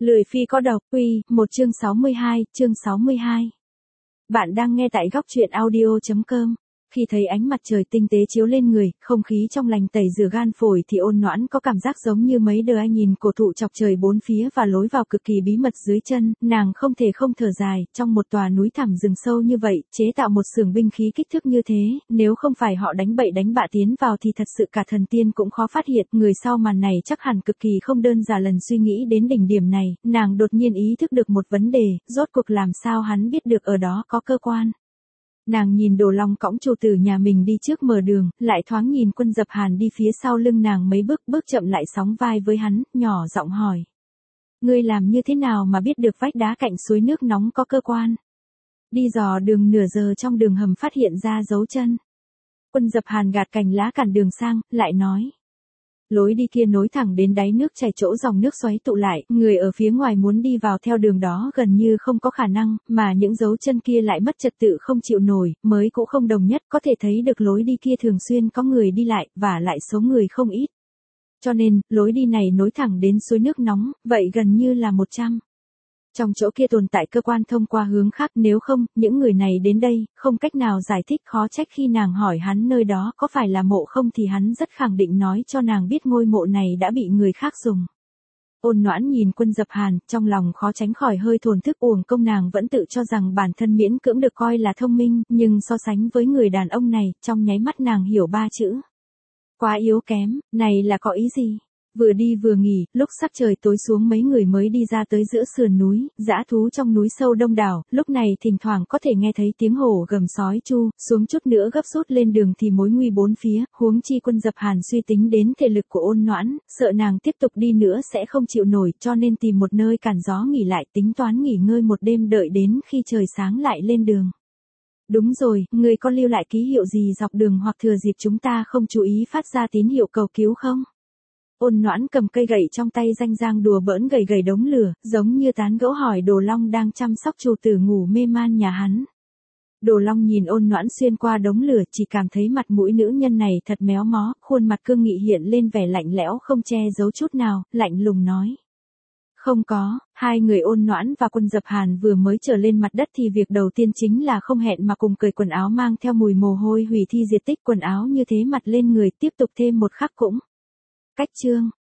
Lười phi có độc, một chương 62, chương 62. Bạn đang nghe tại góc truyện audio.com. Khi thấy ánh mặt trời tinh tế chiếu lên người, không khí trong lành tẩy rửa gan phổi thì Ôn Noãn có cảm giác giống như mấy đứa ai nhìn cổ thụ chọc trời bốn phía và lối vào cực kỳ bí mật dưới chân, nàng không thể không thở dài, trong một tòa núi thẳm rừng sâu như vậy, chế tạo một xưởng binh khí kích thước như thế, nếu không phải họ đánh bậy đánh bạ tiến vào thì thật sự cả thần tiên cũng khó phát hiện, người sau màn này chắc hẳn cực kỳ không đơn giản. Lần suy nghĩ đến đỉnh điểm này, nàng đột nhiên ý thức được một vấn đề, rốt cuộc làm sao hắn biết được ở đó có cơ quan. Nàng nhìn Đồ Long cõng chủ tử nhà mình đi trước mở đường, lại thoáng nhìn Quân Dập Hàn đi phía sau lưng nàng mấy bước chậm lại sóng vai với hắn, nhỏ giọng hỏi. Ngươi làm như thế nào mà biết được vách đá cạnh suối nước nóng có cơ quan? Đi dò đường nửa giờ trong đường hầm phát hiện ra dấu chân. Quân Dập Hàn gạt cành lá cản đường sang, lại nói. Lối đi kia nối thẳng đến đáy nước chảy chỗ dòng nước xoáy tụ lại, người ở phía ngoài muốn đi vào theo đường đó gần như không có khả năng, mà những dấu chân kia lại mất trật tự không chịu nổi, mới cũng không đồng nhất, có thể thấy được lối đi kia thường xuyên có người đi lại, và lại số người không ít. Cho nên, lối đi này nối thẳng đến suối nước nóng, vậy gần như là 100. Trong chỗ kia tồn tại cơ quan thông qua hướng khác, nếu không, những người này đến đây, không cách nào giải thích. Khó trách khi nàng hỏi hắn nơi đó có phải là mộ không thì hắn rất khẳng định nói cho nàng biết ngôi mộ này đã bị người khác dùng. Ôn Noãn nhìn Quân Dập Hàn, trong lòng khó tránh khỏi hơi thổn thức, uổng công nàng vẫn tự cho rằng bản thân miễn cưỡng được coi là thông minh, nhưng so sánh với người đàn ông này, trong nháy mắt nàng hiểu 3 chữ. Quá yếu kém, này là có ý gì? Vừa đi vừa nghỉ, lúc sắc trời tối xuống mấy người mới đi ra tới giữa sườn núi, dã thú trong núi sâu đông đảo, lúc này thỉnh thoảng có thể nghe thấy tiếng hổ gầm sói chu, xuống chút nữa gấp rút lên đường thì mối nguy bốn phía, huống chi Quân Dập Hàn suy tính đến thể lực của Ôn Noãn, sợ nàng tiếp tục đi nữa sẽ không chịu nổi, cho nên tìm một nơi cản gió nghỉ lại, tính toán nghỉ ngơi một đêm đợi đến khi trời sáng lại lên đường. Đúng rồi, người có lưu lại ký hiệu gì dọc đường hoặc thừa dịp chúng ta không chú ý phát ra tín hiệu cầu cứu không? Ôn Noãn cầm cây gậy trong tay ranh rang đùa bỡn gầy đống lửa, giống như tán gẫu hỏi Đồ Long đang chăm sóc chủ tử ngủ mê man nhà hắn. Đồ Long nhìn Ôn Noãn xuyên qua đống lửa, chỉ cảm thấy mặt mũi nữ nhân này thật méo mó, khuôn mặt cương nghị hiện lên vẻ lạnh lẽo không che giấu chút nào, lạnh lùng nói. Không có, hai người Ôn Noãn và Quân Dập Hàn vừa mới trở lên mặt đất thì việc đầu tiên chính là không hẹn mà cùng cởi quần áo mang theo mùi mồ hôi hủy thi diệt tích, quần áo như thế mặt lên người, tiếp tục thêm một khắc cũng. Cách chương.